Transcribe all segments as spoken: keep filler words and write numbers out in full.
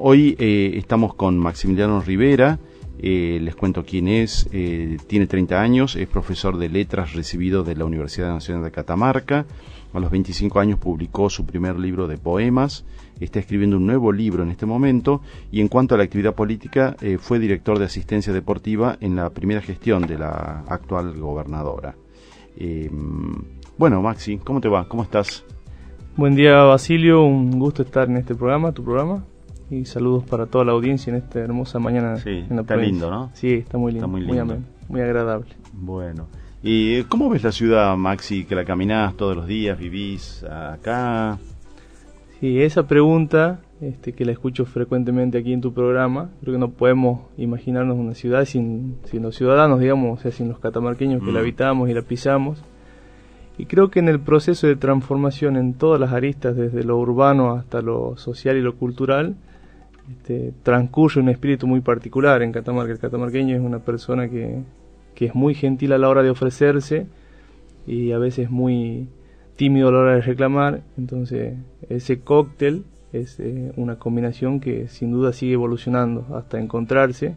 hoy eh, estamos con Maximiliano Rivera. Eh, les cuento quién es. Eh, tiene treinta años, es profesor de letras recibido de la Universidad Nacional de Catamarca. A los veinticinco años publicó su primer libro de poemas. Está escribiendo un nuevo libro en este momento. Y en cuanto a la actividad política, eh, fue director de asistencia deportiva en la primera gestión de la actual gobernadora. Eh, bueno, Maxi, ¿cómo te va? ¿Cómo estás? Buen día, Basilio. Un gusto estar en este programa, tu programa. Y saludos para toda la audiencia en esta hermosa mañana. Sí, en la está provincia. lindo, ¿no? Sí, está muy lindo. Está muy lindo. Muy ameno, muy agradable. Bueno. ¿Y cómo ves la ciudad, Maxi? ¿Que la caminás todos los días? ¿Vivís acá? Sí, esa pregunta este, que la escucho frecuentemente aquí en tu programa. Creo que no podemos imaginarnos una ciudad sin, sin los ciudadanos, digamos, o sea, sin los catamarqueños que Mm. la habitamos y la pisamos. Y creo que en el proceso de transformación en todas las aristas, desde lo urbano hasta lo social y lo cultural, este, transcurre un espíritu muy particular en Catamarca. El catamarqueño es una persona que, que es muy gentil a la hora de ofrecerse y a veces muy tímido a la hora de reclamar. Entonces ese cóctel es eh, una combinación que sin duda sigue evolucionando hasta encontrarse,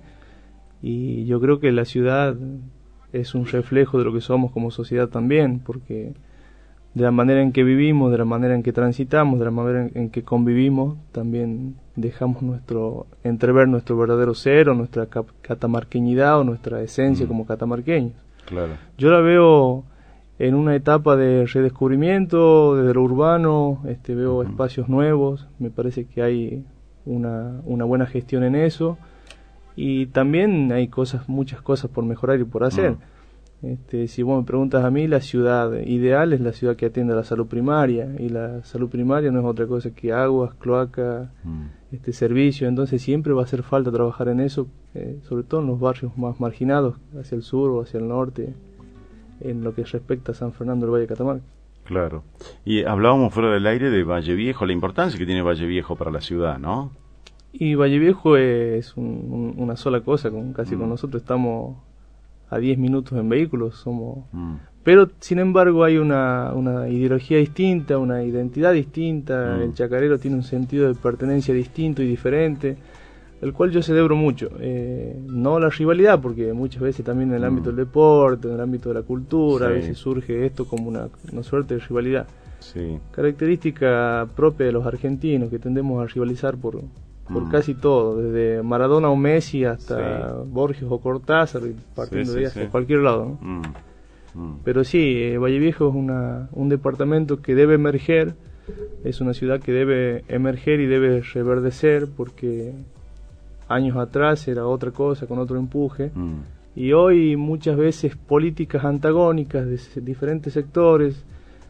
y yo creo que la ciudad es un reflejo de lo que somos como sociedad también, porque de la manera en que vivimos, de la manera en que transitamos, de la manera en, en que convivimos, también dejamos nuestro entrever nuestro verdadero ser o nuestra cap- catamarqueñidad o nuestra esencia Mm. como catamarqueños. Claro. Yo la veo en una etapa de redescubrimiento desde lo urbano, este, veo Ujú. espacios nuevos, me parece que hay una, una buena gestión en eso, y también hay cosas, muchas cosas por mejorar y por hacer. Mm. Este, si vos me preguntas a mí, la ciudad ideal es la ciudad que atiende a la salud primaria, y la salud primaria no es otra cosa que aguas, cloacas, Mm. este servicio. Entonces siempre va a hacer falta trabajar en eso, eh, sobre todo en los barrios más marginados, hacia el sur o hacia el norte, en lo que respecta a San Fernando del Valle de Catamarca. Claro. Y hablábamos fuera del aire de Valle Viejo, la importancia que tiene Valle Viejo para la ciudad, ¿no? Y Valle Viejo es un, un, una sola cosa, con, casi Mm. con nosotros estamos a diez minutos en vehículos, somos... Mm. Pero, sin embargo, hay una, una ideología distinta, una identidad distinta. Mm. El chacarero tiene un sentido de pertenencia distinto y diferente, el cual yo celebro mucho. Eh, no la rivalidad, porque muchas veces también en el Mm. ámbito del deporte, en el ámbito de la cultura, Sí. a veces surge esto como una, una suerte de rivalidad. Sí. Característica propia de los argentinos, que tendemos a rivalizar por, por Mm. casi todo, desde Maradona o Messi hasta Sí. Borges o Cortázar, y partiendo Sí, de ahí sí, hasta sí. cualquier lado, ¿no? Mm. Mm. Pero sí, eh, Valle Viejo es una, un departamento que debe emerger, es una ciudad que debe emerger y debe reverdecer, porque años atrás era otra cosa, con otro empuje, Mm. y hoy muchas veces políticas antagónicas de se- diferentes sectores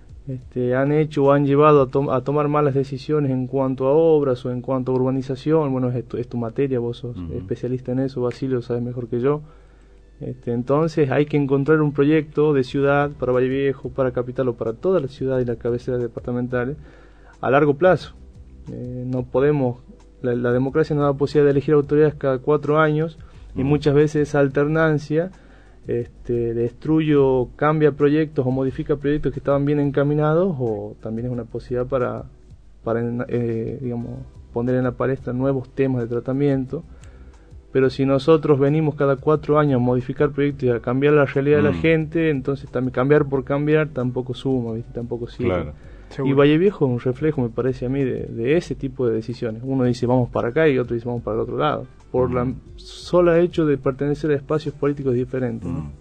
este, han hecho o han llevado a, to- a tomar malas decisiones en cuanto a obras o en cuanto a urbanización. Bueno, es tu, es tu materia, vos sos Ujú. especialista en eso, Basilio, sabes mejor que yo. Este, entonces hay que encontrar un proyecto de ciudad para Valle Viejo, para Capital o para toda la ciudad y la cabecera departamental a largo plazo. Eh, no podemos, la, la democracia nos da la posibilidad de elegir autoridades cada cuatro años, y Mm. muchas veces esa alternancia este, destruye o cambia proyectos o modifica proyectos que estaban bien encaminados, o también es una posibilidad para, para eh, digamos, poner en la palestra nuevos temas de tratamiento. Pero si nosotros venimos cada cuatro años a modificar proyectos y a cambiar la realidad de la Mm. gente, entonces también cambiar por cambiar tampoco suma, ¿viste? Tampoco sirve. Claro. Y Valle Viejo es un reflejo, me parece a mí, de, de ese tipo de decisiones. Uno dice vamos para acá y otro dice vamos para el otro lado, por Mm. la sola hecho de pertenecer a espacios políticos diferentes, ¿no? Mm.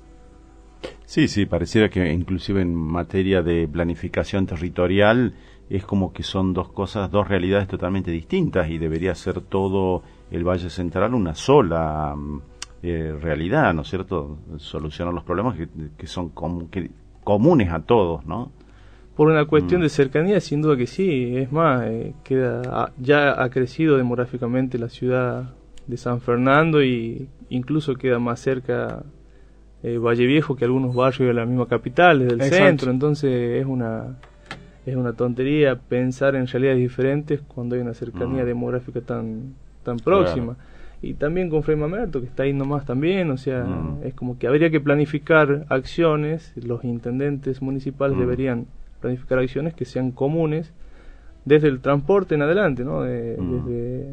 Sí, sí, pareciera que inclusive en materia de planificación territorial es como que son dos cosas, dos realidades totalmente distintas, y debería ser todo el Valle Central una sola mm, eh, realidad, ¿no es cierto? Solucionar los problemas que, que son com- que, comunes a todos, ¿no? Por una cuestión Mm. de cercanía, sin duda que sí. Es más, eh, queda ah, ya ha crecido demográficamente la ciudad de San Fernando, y incluso queda más cerca eh, Valle Viejo que algunos barrios de la misma capital, desde el Exacto. centro. Entonces es una es una tontería pensar en realidades diferentes cuando hay una cercanía Mm. demográfica tan tan próxima. Y también con Fray Mamerto, que está ahí nomás también, o sea, Mm. es como que habría que planificar acciones, los intendentes municipales Mm. deberían planificar acciones que sean comunes desde el transporte en adelante, ¿no? De- Mm. Desde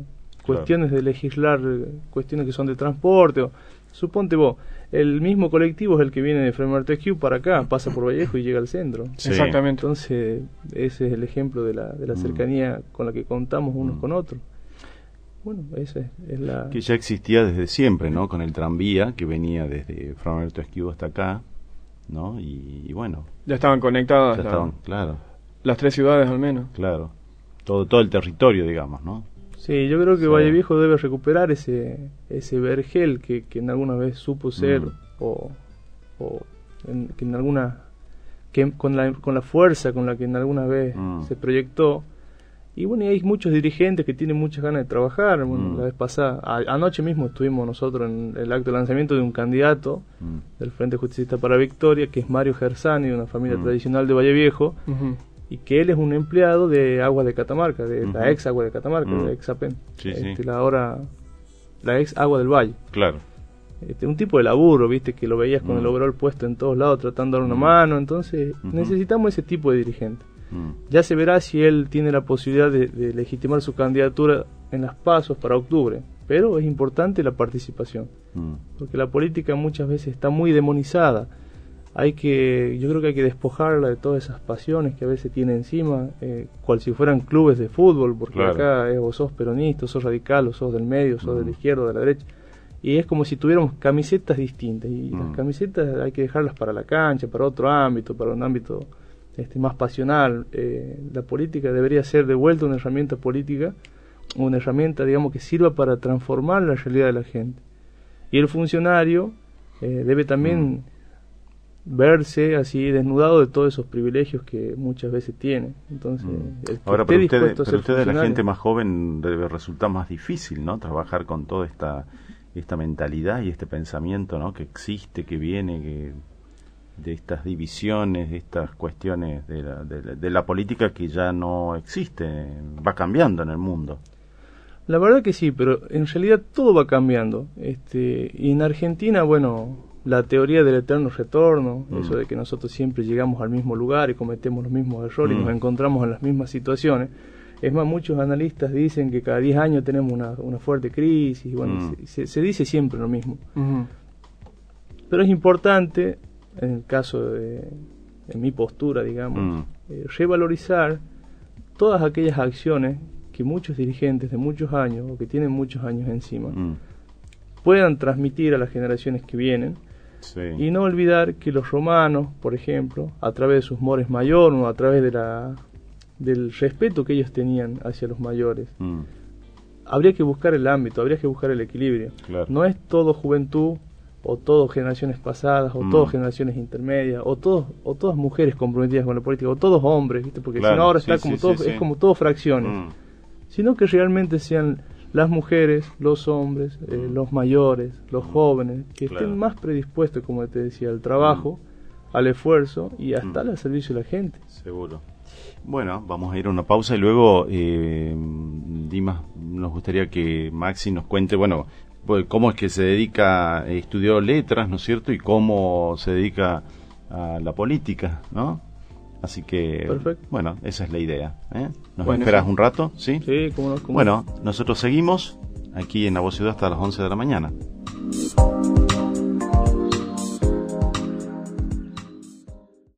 cuestiones claro. de legislar, cuestiones que son de transporte. O, suponte vos, el mismo colectivo es el que viene de Fray Bartolomé para acá, pasa por Vallejo y llega al centro. Sí. Exactamente. Entonces, ese es el ejemplo de la, de la cercanía mm. con la que contamos unos mm. con otros. Bueno, esa es, es la... Que ya existía desde siempre, ¿no? Con el tranvía que venía desde Fray Bartolomé hasta acá, ¿no? Y, y bueno. Ya estaban conectadas. Ya la, estaban, claro. Las tres ciudades al menos. Claro. Todo, todo el territorio, digamos, ¿no? Sí, yo creo que sí. Valle Viejo debe recuperar ese ese vergel que, que en alguna vez supo ser mm. o, o en, que en alguna que con la con la fuerza con la que en alguna vez mm. se proyectó. Y bueno, y hay muchos dirigentes que tienen muchas ganas de trabajar. Bueno, mm. la vez pasada, a, anoche mismo estuvimos nosotros en el acto de lanzamiento de un candidato mm. del Frente Justicialista para la Victoria, que es Mario Gersani, de una familia mm. tradicional de Valle Viejo. Uh-huh. Y que él es un empleado de Aguas de Catamarca, de uh-huh. la ex Agua de Catamarca, uh-huh. la ex APEN, sí, este, sí. la ahora la ex Agua del Valle. Claro. Este, un tipo de laburo, viste, que lo veías con uh-huh. el overol puesto en todos lados, tratando de dar una uh-huh. mano. Entonces uh-huh. necesitamos ese tipo de dirigente. Uh-huh. Ya se verá si él tiene la posibilidad de, de legitimar su candidatura en las pasos para octubre. Pero es importante la participación, uh-huh. porque la política muchas veces está muy demonizada. Hay que, yo creo que hay que despojarla de todas esas pasiones que a veces tiene encima, eh, cual si fueran clubes de fútbol, porque claro. acá eh, o sos peronista, o sos radical, o sos del medio, o sos mm. de la izquierda o de la derecha, y es como si tuviéramos camisetas distintas, y mm. las camisetas hay que dejarlas para la cancha, para otro ámbito, para un ámbito este, más pasional. Eh, la política debería ser de vuelta una herramienta política, una herramienta, digamos, que sirva para transformar la realidad de la gente. Y el funcionario eh, debe también... Mm. verse así desnudado de todos esos privilegios que muchas veces tiene. Entonces, mm. el que ahora esté pero ustedes, dispuesto a pero ser ustedes la gente más joven debe resultar más difícil, ¿no? Trabajar con toda esta esta mentalidad y este pensamiento, ¿no? Que existe, que viene, que de estas divisiones, de estas cuestiones de la, de, la, de la política que ya no existe, va cambiando en el mundo. La verdad que sí, pero en realidad todo va cambiando. Este, y en Argentina, bueno, la teoría del eterno retorno, mm. eso de que nosotros siempre llegamos al mismo lugar y cometemos los mismos errores mm. y nos encontramos en las mismas situaciones. Es más, muchos analistas dicen que cada diez años tenemos una, una fuerte crisis, y bueno, mm. se, se dice siempre lo mismo. Mm-hmm. Pero es importante, en el caso de, de mi postura, digamos, mm. eh, revalorizar todas aquellas acciones que muchos dirigentes de muchos años, o que tienen muchos años encima, mm. puedan transmitir a las generaciones que vienen. Sí. Y no olvidar que los romanos, por ejemplo, a través de sus mores mayor, o a través de la, del respeto que ellos tenían hacia los mayores, mm. habría que buscar el ámbito, habría que buscar el equilibrio. Claro. No es todo juventud, o todo generaciones pasadas, o mm. todo generaciones intermedias, o todos, o todas mujeres comprometidas con la política, o todos hombres, ¿viste? Porque claro. si no ahora sí, está como sí, todo, sí, es sí. como todo fracciones, mm. sino que realmente sean las mujeres, los hombres, eh, mm. los mayores, los mm. jóvenes, que claro. estén más predispuestos, como te decía, al trabajo, mm. al esfuerzo y a estar mm. al servicio de la gente. Seguro. Bueno, vamos a ir a una pausa y luego, eh, Dimas, nos gustaría que Maxi nos cuente, bueno, cómo es que se dedica, estudió letras, ¿no es cierto? Y cómo se dedica a la política, ¿no? Así que, perfecto. Bueno, esa es la idea, ¿eh? ¿Nos bueno, esperas sí. un rato? Sí, sí cómo no, cómo bueno, nosotros seguimos aquí en La Voz Ciudad hasta las once de la mañana.